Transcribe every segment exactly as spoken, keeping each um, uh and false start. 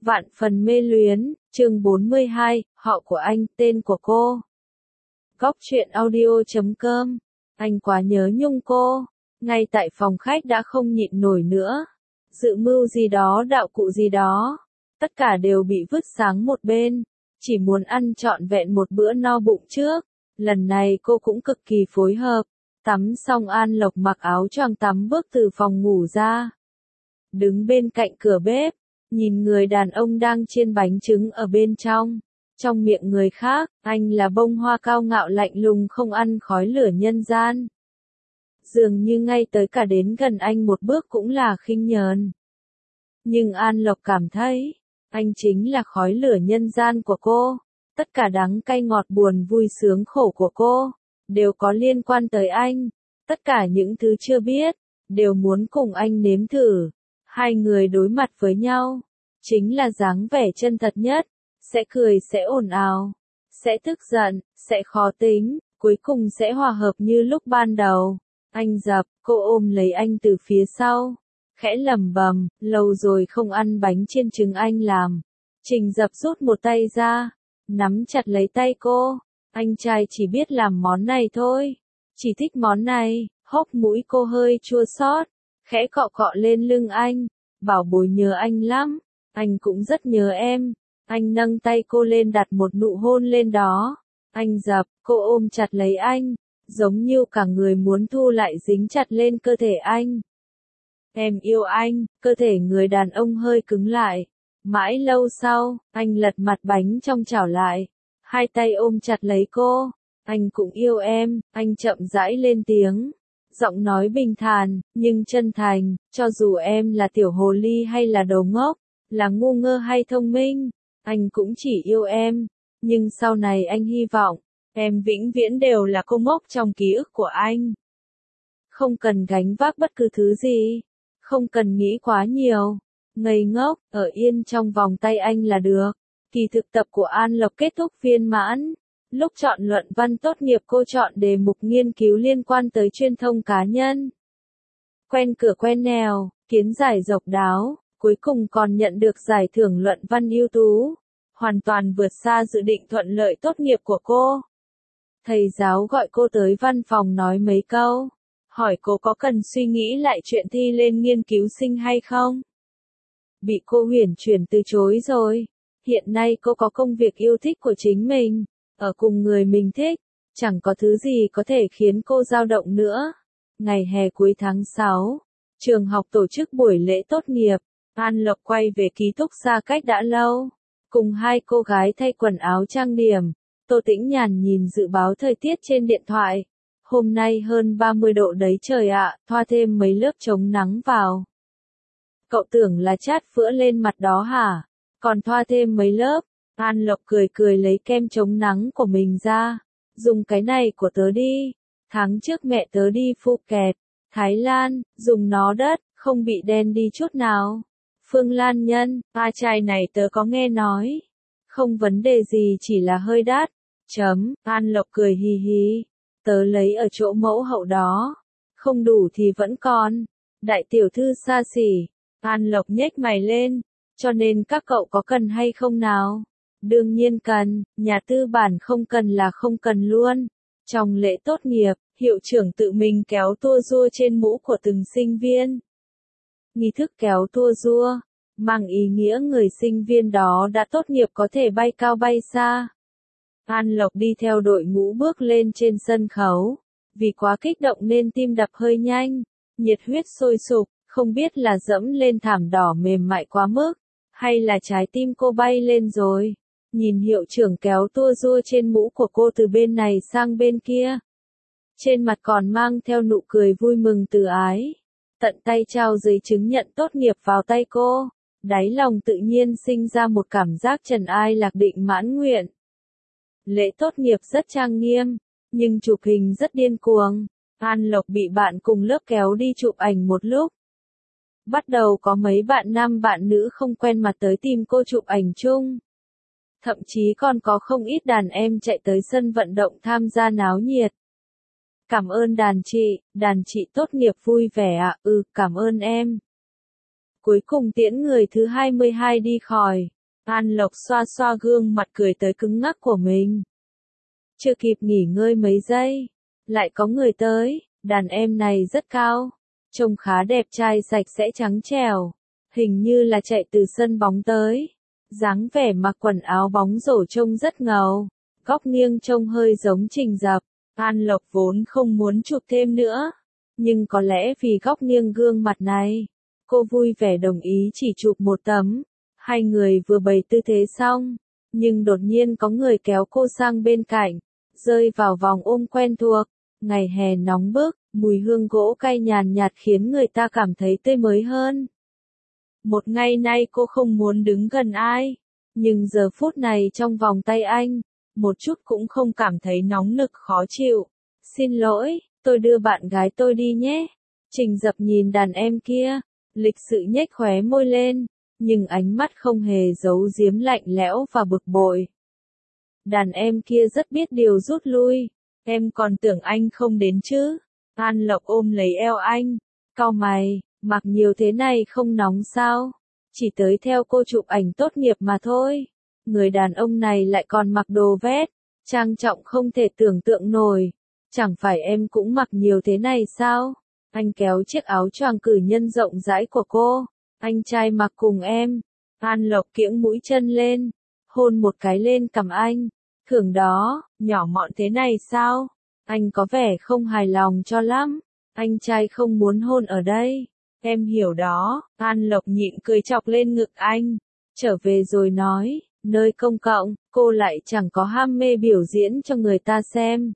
Vạn phần mê luyến, chương bốn mươi hai, họ của anh, tên của cô. Góc truyện audio chấm com. Anh quá nhớ Nhung cô. Ngay tại phòng khách đã không nhịn nổi nữa. Dự mưu gì đó, đạo cụ gì đó. Tất cả đều bị vứt sang một bên. Chỉ muốn ăn trọn vẹn một bữa no bụng trước. Lần này cô cũng cực kỳ phối hợp. Tắm xong An Lộc mặc áo choàng tắm bước từ phòng ngủ ra. Đứng bên cạnh cửa bếp. Nhìn người đàn ông đang chiên bánh trứng ở bên trong. Trong miệng người khác, anh là bông hoa cao ngạo lạnh lùng không ăn khói lửa nhân gian. Dường như ngay tới cả đến gần anh một bước cũng là khinh nhờn. Nhưng An Lộc cảm thấy, anh chính là khói lửa nhân gian của cô. Tất cả đắng cay ngọt buồn vui sướng khổ của cô, đều có liên quan tới anh. Tất cả những thứ chưa biết, đều muốn cùng anh nếm thử. Hai người đối mặt với nhau, chính là dáng vẻ chân thật nhất, sẽ cười sẽ ồn ào, sẽ tức giận, sẽ khó tính, cuối cùng sẽ hòa hợp như lúc ban đầu. Anh dập, cô ôm lấy anh từ phía sau, khẽ lẩm bẩm, lâu rồi không ăn bánh chiên trứng anh làm. Trình dập rút một tay ra, nắm chặt lấy tay cô, anh trai chỉ biết làm món này thôi, chỉ thích món này. Hốc mũi cô hơi chua xót, khẽ cọ cọ lên lưng anh, bảo bối nhớ anh lắm, anh cũng rất nhớ em. Anh nâng tay cô lên đặt một nụ hôn lên đó. Anh dập, cô ôm chặt lấy anh, giống như cả người muốn thu lại dính chặt lên cơ thể anh. Em yêu anh, cơ thể người đàn ông hơi cứng lại. Mãi lâu sau, anh lật mặt bánh trong chảo lại, hai tay ôm chặt lấy cô. Anh cũng yêu em, anh chậm rãi lên tiếng. Giọng nói bình thản, nhưng chân thành, cho dù em là tiểu hồ ly hay là đồ ngốc, là ngu ngơ hay thông minh, anh cũng chỉ yêu em. Nhưng sau này anh hy vọng, em vĩnh viễn đều là cô ngốc trong ký ức của anh. Không cần gánh vác bất cứ thứ gì, không cần nghĩ quá nhiều, ngây ngốc, ở yên trong vòng tay anh là được. Kỳ thực tập của An Lộc kết thúc viên mãn. Lúc chọn luận văn tốt nghiệp cô chọn đề mục nghiên cứu liên quan tới truyền thông cá nhân. Quen cửa quen nẻo, kiến giải độc đáo, cuối cùng còn nhận được giải thưởng luận văn ưu tú. Hoàn toàn vượt xa dự định thuận lợi tốt nghiệp của cô. Thầy giáo gọi cô tới văn phòng nói mấy câu, hỏi cô có cần suy nghĩ lại chuyện thi lên nghiên cứu sinh hay không. Bị cô huyền chuyển từ chối rồi. Hiện nay cô có công việc yêu thích của chính mình. Ở cùng người mình thích, chẳng có thứ gì có thể khiến cô dao động nữa. Ngày hè cuối tháng sáu, trường học tổ chức buổi lễ tốt nghiệp. An Lộc quay về ký túc xá cách đã lâu. Cùng hai cô gái thay quần áo trang điểm. Tô Tĩnh Nhàn nhìn dự báo thời tiết trên điện thoại. Hôm nay hơn ba mươi độ đấy trời ạ, thoa thêm mấy lớp chống nắng vào. Cậu tưởng là chát phữa lên mặt đó hả? Còn thoa thêm mấy lớp. An Lộc cười cười lấy kem chống nắng của mình ra. Dùng cái này của tớ đi. Tháng trước mẹ tớ đi Phuket, Thái Lan, dùng nó đất, không bị đen đi chút nào. Phương Lan Nhân, a chai này tớ có nghe nói. Không vấn đề gì, chỉ là hơi đắt. Chấm, An Lộc cười hì hì. Tớ lấy ở chỗ mẫu hậu đó. Không đủ thì vẫn còn. Đại tiểu thư xa xỉ. An Lộc nhếch mày lên. Cho nên các cậu có cần hay không nào? Đương nhiên cần, nhà tư bản không cần là không cần luôn. Trong lễ tốt nghiệp, hiệu trưởng tự mình kéo tua rua trên mũ của từng sinh viên. Nghi thức kéo tua rua, mang ý nghĩa người sinh viên đó đã tốt nghiệp có thể bay cao bay xa. An Lộc đi theo đội ngũ bước lên trên sân khấu. Vì quá kích động nên tim đập hơi nhanh, nhiệt huyết sôi sục, không biết là dẫm lên thảm đỏ mềm mại quá mức, hay là trái tim cô bay lên rồi. Nhìn hiệu trưởng kéo tua rua trên mũ của cô từ bên này sang bên kia. Trên mặt còn mang theo nụ cười vui mừng từ ái. Tận tay trao giấy chứng nhận tốt nghiệp vào tay cô. Đáy lòng tự nhiên sinh ra một cảm giác trần ai lạc định mãn nguyện. Lễ tốt nghiệp rất trang nghiêm, nhưng chụp hình rất điên cuồng. An Lộc bị bạn cùng lớp kéo đi chụp ảnh một lúc. Bắt đầu có mấy bạn nam bạn nữ không quen mặt tới tìm cô chụp ảnh chung. Thậm chí còn có không ít đàn em chạy tới sân vận động tham gia náo nhiệt. Cảm ơn đàn chị, đàn chị tốt nghiệp vui vẻ ạ, à, ừ, cảm ơn em. Cuối cùng tiễn người thứ hai mươi hai đi khỏi. An Lộc xoa xoa gương mặt cười tới cứng ngắc của mình. Chưa kịp nghỉ ngơi mấy giây, lại có người tới, đàn em này rất cao, trông khá đẹp trai sạch sẽ trắng trẻo, hình như là chạy từ sân bóng tới. Dáng vẻ mặc quần áo bóng rổ trông rất ngầu, góc nghiêng trông hơi giống Trình Dập. An Lộc vốn không muốn chụp thêm nữa, nhưng có lẽ vì góc nghiêng gương mặt này, cô vui vẻ đồng ý chỉ chụp một tấm. Hai người vừa bày tư thế xong, nhưng đột nhiên có người kéo cô sang bên cạnh, rơi vào vòng ôm quen thuộc. Ngày hè nóng bức, mùi hương gỗ cay nhàn nhạt khiến người ta cảm thấy tươi mới hơn. Một ngày nay cô không muốn đứng gần ai, nhưng giờ phút này trong vòng tay anh, một chút cũng không cảm thấy nóng nực khó chịu. Xin lỗi, tôi đưa bạn gái tôi đi nhé. Trình Dập nhìn đàn em kia, lịch sự nhếch khóe môi lên, nhưng ánh mắt không hề giấu giếm lạnh lẽo và bực bội. Đàn em kia rất biết điều rút lui, em còn tưởng anh không đến chứ. An Lộc ôm lấy eo anh, cau mày, mặc nhiều thế này không nóng sao, chỉ tới theo cô chụp ảnh tốt nghiệp mà thôi. Người đàn ông này lại còn mặc đồ vest, trang trọng không thể tưởng tượng nổi, chẳng phải em cũng mặc nhiều thế này sao? Anh kéo chiếc áo choàng cử nhân rộng rãi của cô, anh trai mặc cùng em. An Lộc kiễng mũi chân lên, hôn một cái lên cằm anh, thường đó, nhỏ mọn thế này sao? Anh có vẻ không hài lòng cho lắm, anh trai không muốn hôn ở đây. Em hiểu đó. An Lộc nhịn cười chọc lên ngực anh, trở về rồi nói, nơi công cộng, cô lại chẳng có ham mê biểu diễn cho người ta xem.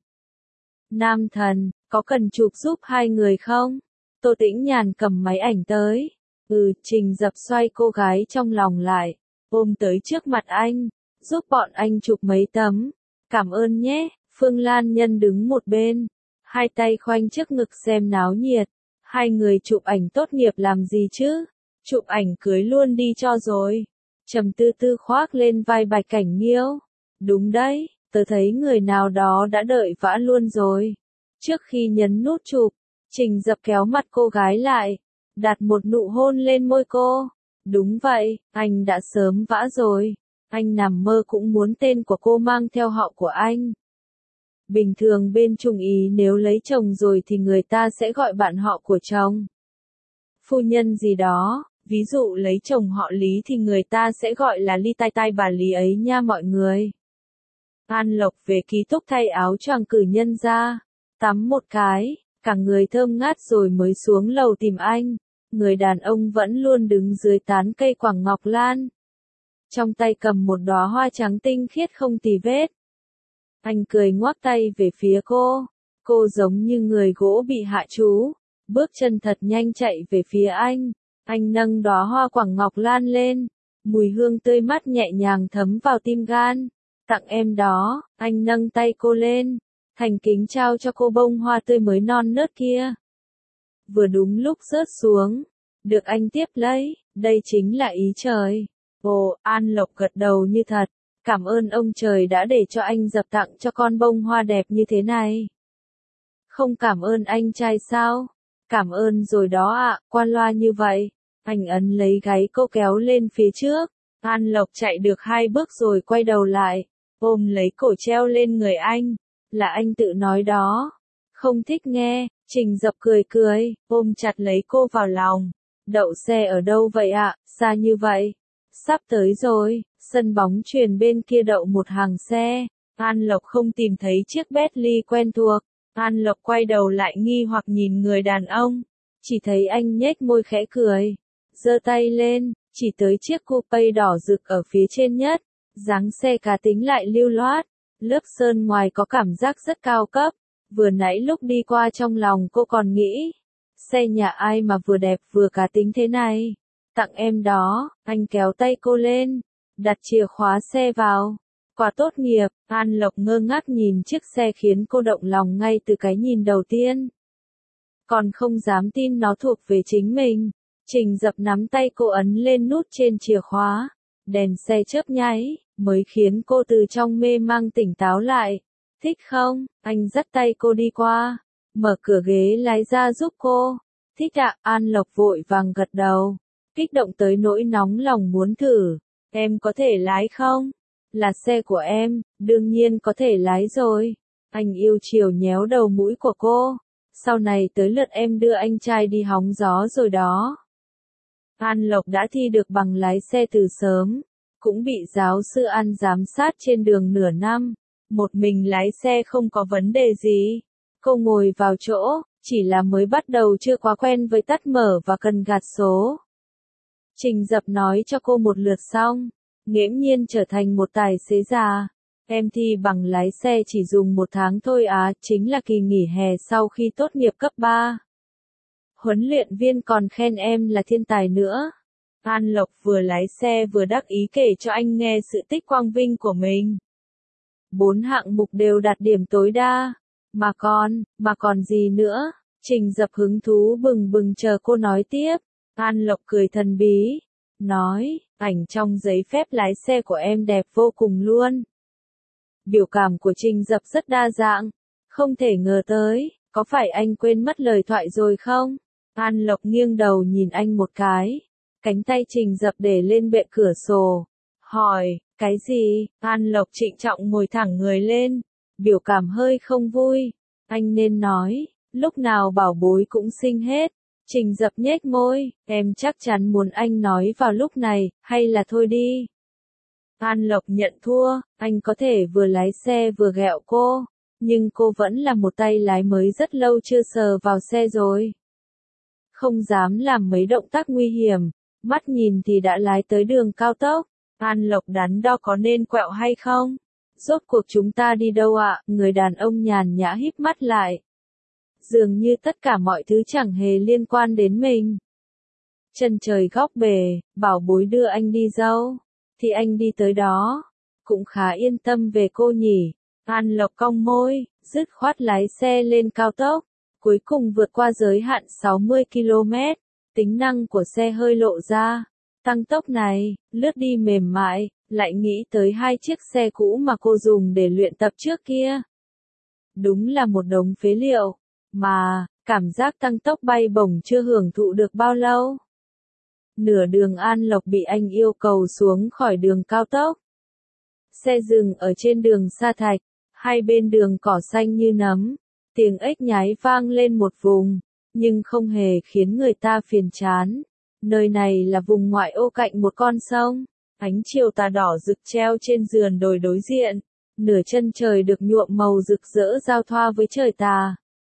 Nam thần, có cần chụp giúp hai người không? Tô Tĩnh Nhàn cầm máy ảnh tới. Ừ, Trình Dập xoay cô gái trong lòng lại, ôm tới trước mặt anh, giúp bọn anh chụp mấy tấm. Cảm ơn nhé. Phương Lan Nhân đứng một bên, hai tay khoanh trước ngực xem náo nhiệt. Hai người chụp ảnh tốt nghiệp làm gì chứ? Chụp ảnh cưới luôn đi cho rồi. Trầm Tư Tư khoác lên vai Bạch Cảnh Nghiêu. Đúng đấy, tớ thấy người nào đó đã đợi vã luôn rồi. Trước khi nhấn nút chụp, Trình Dập kéo mặt cô gái lại, đặt một nụ hôn lên môi cô. Đúng vậy, anh đã sớm vã rồi. Anh nằm mơ cũng muốn tên của cô mang theo họ của anh. Bình thường bên Trung Ý nếu lấy chồng rồi thì người ta sẽ gọi bạn họ của chồng. Phu nhân gì đó, ví dụ lấy chồng họ Lý thì người ta sẽ gọi là Ly tai tai bà Lý ấy nha mọi người. An Lộc về ký túc thay áo choàng cử nhân ra, tắm một cái, cả người thơm ngát rồi mới xuống lầu tìm anh. Người đàn ông vẫn luôn đứng dưới tán cây quảng ngọc lan, trong tay cầm một đóa hoa trắng tinh khiết không tì vết. Anh cười ngoắc tay về phía cô, cô giống như người gỗ bị hạ chú, bước chân thật nhanh chạy về phía anh. Anh nâng đóa hoa quảng ngọc lan lên, mùi hương tươi mát nhẹ nhàng thấm vào tim gan. Tặng em đó. Anh nâng tay cô lên, thành kính trao cho cô bông hoa tươi mới non nớt kia. Vừa đúng lúc rớt xuống, được anh tiếp lấy, đây chính là ý trời. Ồ, An Lộc gật đầu như thật. Cảm ơn ông trời đã để cho anh Dập tặng cho con bông hoa đẹp như thế này. Không cảm ơn anh trai sao? Cảm ơn rồi đó ạ, à, qua loa như vậy. Anh ấn lấy gáy cô kéo lên phía trước. An Lộc chạy được hai bước rồi quay đầu lại, ôm lấy cổ treo lên người anh. Là anh tự nói đó. Không thích nghe. Trình Dập cười cười, ôm chặt lấy cô vào lòng. Đậu xe ở đâu vậy ạ? À? Xa như vậy. Sắp tới rồi. Sân bóng chuyền bên kia đậu một hàng xe. An Lộc không tìm thấy chiếc Bentley quen thuộc. An Lộc quay đầu lại nghi hoặc nhìn người đàn ông. Chỉ thấy anh nhếch môi khẽ cười, giơ tay lên, chỉ tới chiếc coupe đỏ rực ở phía trên nhất. Dáng xe cá tính lại lưu loát. Lớp sơn ngoài có cảm giác rất cao cấp. Vừa nãy lúc đi qua trong lòng cô còn nghĩ, xe nhà ai mà vừa đẹp vừa cá tính thế này. Tặng em đó. Anh kéo tay cô lên, đặt chìa khóa xe vào. Quà tốt nghiệp. An Lộc ngơ ngác nhìn chiếc xe khiến cô động lòng ngay từ cái nhìn đầu tiên. Còn không dám tin nó thuộc về chính mình. Trình Dập nắm tay cô ấn lên nút trên chìa khóa. Đèn xe chớp nháy, mới khiến cô từ trong mê mang tỉnh táo lại. Thích không? Anh dắt tay cô đi qua, mở cửa ghế lái ra giúp cô. Thích ạ. An Lộc vội vàng gật đầu. kích động tới nỗi nóng lòng muốn thử. Em có thể lái không? Là xe của em, đương nhiên có thể lái rồi. Anh yêu chiều nhéo đầu mũi của cô. Sau này tới lượt em đưa anh trai đi hóng gió rồi đó. An Lộc đã thi được bằng lái xe từ sớm, cũng bị giáo sư An giám sát trên đường nửa năm. Một mình lái xe không có vấn đề gì. Cô ngồi vào chỗ, chỉ là mới bắt đầu chưa quá quen với tắt mở và cần gạt số. Trình Dập nói cho cô một lượt xong, nghiễm nhiên trở thành một tài xế già. Em thi bằng lái xe chỉ dùng một tháng thôi á, chính là kỳ nghỉ hè sau khi tốt nghiệp cấp ba. Huấn luyện viên còn khen em là thiên tài nữa. An Lộc vừa lái xe vừa đắc ý kể cho anh nghe sự tích quang vinh của mình. Bốn hạng mục đều đạt điểm tối đa. Mà còn, mà còn gì nữa? Trình Dập hứng thú bừng bừng chờ cô nói tiếp. An Lộc cười thần bí, nói, ảnh trong giấy phép lái xe của em đẹp vô cùng luôn. Biểu cảm của Trình Dập rất đa dạng, không thể ngờ tới, có phải anh quên mất lời thoại rồi không? An Lộc nghiêng đầu nhìn anh một cái, cánh tay Trình Dập để lên bệ cửa sổ, hỏi, cái gì? An Lộc trịnh trọng ngồi thẳng người lên, biểu cảm hơi không vui, anh nên nói, lúc nào bảo bối cũng xinh hết. Trình Dập nhếch môi, em chắc chắn muốn anh nói vào lúc này, hay là thôi đi. An Lộc nhận thua, anh có thể vừa lái xe vừa ghẹo cô, nhưng cô vẫn là một tay lái mới rất lâu chưa sờ vào xe rồi. Không dám làm mấy động tác nguy hiểm, mắt nhìn thì đã lái tới đường cao tốc. An Lộc đắn đo có nên quẹo hay không? Rốt cuộc chúng ta đi đâu ạ? Người đàn ông nhàn nhã híp mắt lại. Dường như tất cả mọi thứ chẳng hề liên quan đến mình. Chân trời góc bể, bảo bối đưa anh đi đâu, thì anh đi tới đó. Cũng khá yên tâm về cô nhỉ. An Lộc cong môi, dứt khoát lái xe lên cao tốc. Cuối cùng vượt qua giới hạn sáu mươi ki lô mét. Tính năng của xe hơi lộ ra. Tăng tốc này, lướt đi mềm mại, lại nghĩ tới hai chiếc xe cũ mà cô dùng để luyện tập trước kia. Đúng là một đống phế liệu. Mà, cảm giác tăng tốc bay bổng chưa hưởng thụ được bao lâu. Nửa đường An Lộc bị anh yêu cầu xuống khỏi đường cao tốc. Xe dừng ở trên đường sa thạch, hai bên đường cỏ xanh như nấm, tiếng ếch nhái vang lên một vùng, nhưng không hề khiến người ta phiền chán. Nơi này là vùng ngoại ô cạnh một con sông, ánh chiều tà đỏ rực treo trên sườn đồi đối diện, nửa chân trời được nhuộm màu rực rỡ giao thoa với trời tà.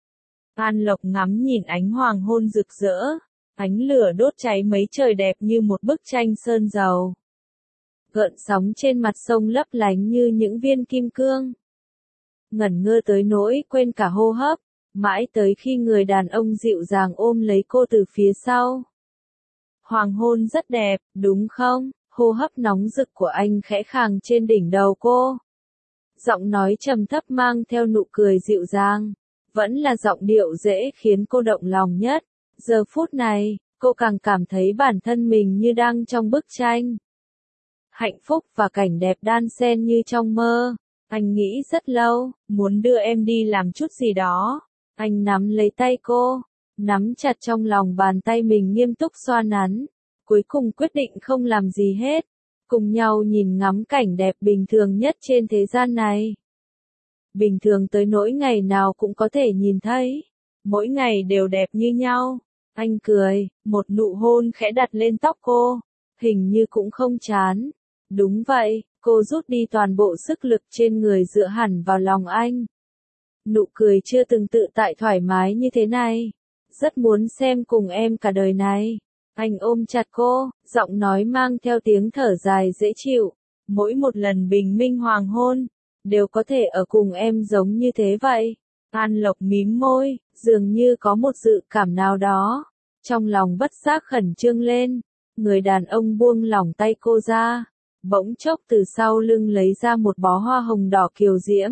An Lộc ngắm nhìn ánh hoàng hôn rực rỡ, ánh lửa đốt cháy mấy trời đẹp như một bức tranh sơn dầu. Gợn sóng trên mặt sông lấp lánh như những viên kim cương. Ngẩn ngơ tới nỗi quên cả hô hấp, mãi tới khi người đàn ông dịu dàng ôm lấy cô từ phía sau. Hoàng hôn rất đẹp, đúng không? Hô hấp nóng rực của anh khẽ khàng trên đỉnh đầu cô. Giọng nói trầm thấp mang theo nụ cười dịu dàng. Vẫn là giọng điệu dễ khiến cô động lòng nhất. Giờ phút này, cô càng cảm thấy bản thân mình như đang trong bức tranh. Hạnh phúc và cảnh đẹp đan xen như trong mơ. Anh nghĩ rất lâu, muốn đưa em đi làm chút gì đó. Anh nắm lấy tay cô, nắm chặt trong lòng bàn tay mình nghiêm túc xoa nắn. Cuối cùng quyết định không làm gì hết. Cùng nhau nhìn ngắm cảnh đẹp bình thường nhất trên thế gian này. Bình thường tới nỗi ngày nào cũng có thể nhìn thấy. Mỗi ngày đều đẹp như nhau. Anh cười, một nụ hôn khẽ đặt lên tóc cô. Hình như cũng không chán. Đúng vậy, cô rút đi toàn bộ sức lực trên người dựa hẳn vào lòng anh. Nụ cười chưa từng tự tại thoải mái như thế này. Rất muốn xem cùng em cả đời này. Anh ôm chặt cô, giọng nói mang theo tiếng thở dài dễ chịu. Mỗi một lần bình minh hoàng hôn, đều có thể ở cùng em giống như thế vậy. An Lộc mím môi, dường như có một dự cảm nào đó. Trong lòng bất giác khẩn trương lên. Người đàn ông buông lỏng tay cô ra. Bỗng chốc từ sau lưng lấy ra một bó hoa hồng đỏ kiều diễm.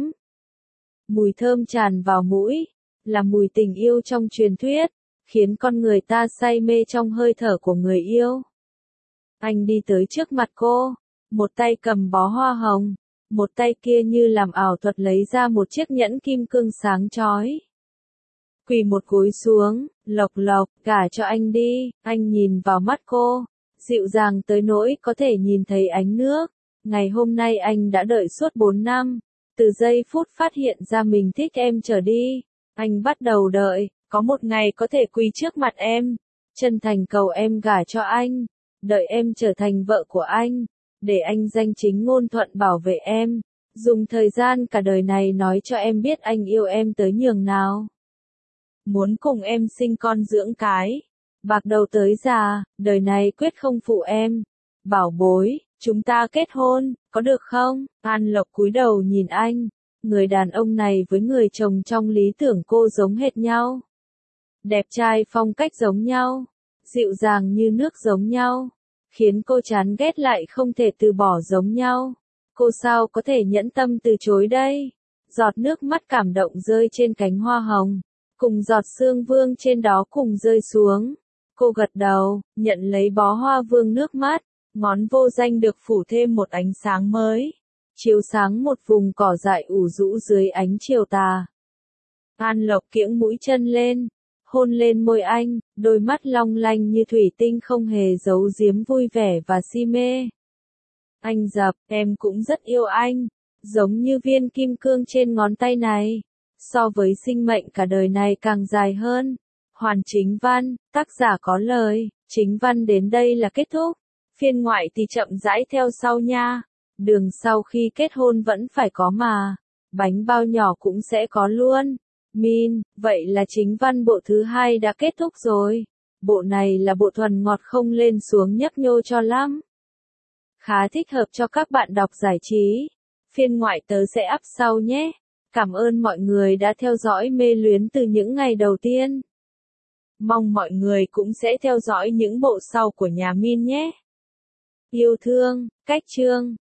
Mùi thơm tràn vào mũi. Là mùi tình yêu trong truyền thuyết. Khiến con người ta say mê trong hơi thở của người yêu. Anh đi tới trước mặt cô. Một tay cầm bó hoa hồng. Một tay kia như làm ảo thuật lấy ra một chiếc nhẫn kim cương sáng chói. Quỳ một gối xuống, Lộc Lộc, gả cho anh đi. Anh nhìn vào mắt cô. dịu dàng tới nỗi có thể nhìn thấy ánh nước. Ngày hôm nay anh đã đợi suốt bốn năm, từ giây phút phát hiện ra mình thích em trở đi, anh bắt đầu đợi, có một ngày có thể quỳ trước mặt em, chân thành cầu em gả cho anh, đợi em trở thành vợ của anh, để anh danh chính ngôn thuận bảo vệ em, dùng thời gian cả đời này nói cho em biết anh yêu em tới nhường nào. Muốn cùng em sinh con dưỡng cái, bạc đầu tới già, đời này quyết không phụ em. Bảo bối, chúng ta kết hôn, có được không? An Lộc cúi đầu nhìn anh, người đàn ông này với người chồng trong lý tưởng cô giống hệt nhau. Đẹp trai phong cách giống nhau, dịu dàng như nước giống nhau, khiến cô chán ghét lại không thể từ bỏ giống nhau. Cô sao có thể nhẫn tâm từ chối đây? Giọt nước mắt cảm động rơi trên cánh hoa hồng, cùng giọt sương vương trên đó cùng rơi xuống. Cô gật đầu, nhận lấy bó hoa vương nước mắt, ngón vô danh được phủ thêm một ánh sáng mới, chiếu sáng một vùng cỏ dại ủ rũ dưới ánh chiều tà. An Lộc kiễng mũi chân lên, hôn lên môi anh, đôi mắt long lanh như thủy tinh không hề giấu giếm vui vẻ và si mê. Anh dập, em cũng rất yêu anh, giống như viên kim cương trên ngón tay này, so với sinh mệnh cả đời này càng dài hơn. Hoàn chính văn, tác giả có lời, chính văn đến đây là kết thúc. Phiên ngoại thì chậm rãi theo sau nha. Đường sau khi kết hôn vẫn phải có mà. Bánh bao nhỏ cũng sẽ có luôn. Min, vậy là chính văn bộ thứ hai đã kết thúc rồi. Bộ này là bộ thuần ngọt không lên xuống nhấp nhô cho lắm. Khá thích hợp cho các bạn đọc giải trí. Phiên ngoại tớ sẽ up sau nhé. Cảm ơn mọi người đã theo dõi Mê Luyến từ những ngày đầu tiên. Mong mọi người cũng sẽ theo dõi những bộ sau của nhà Min nhé. Yêu thương, cách chương.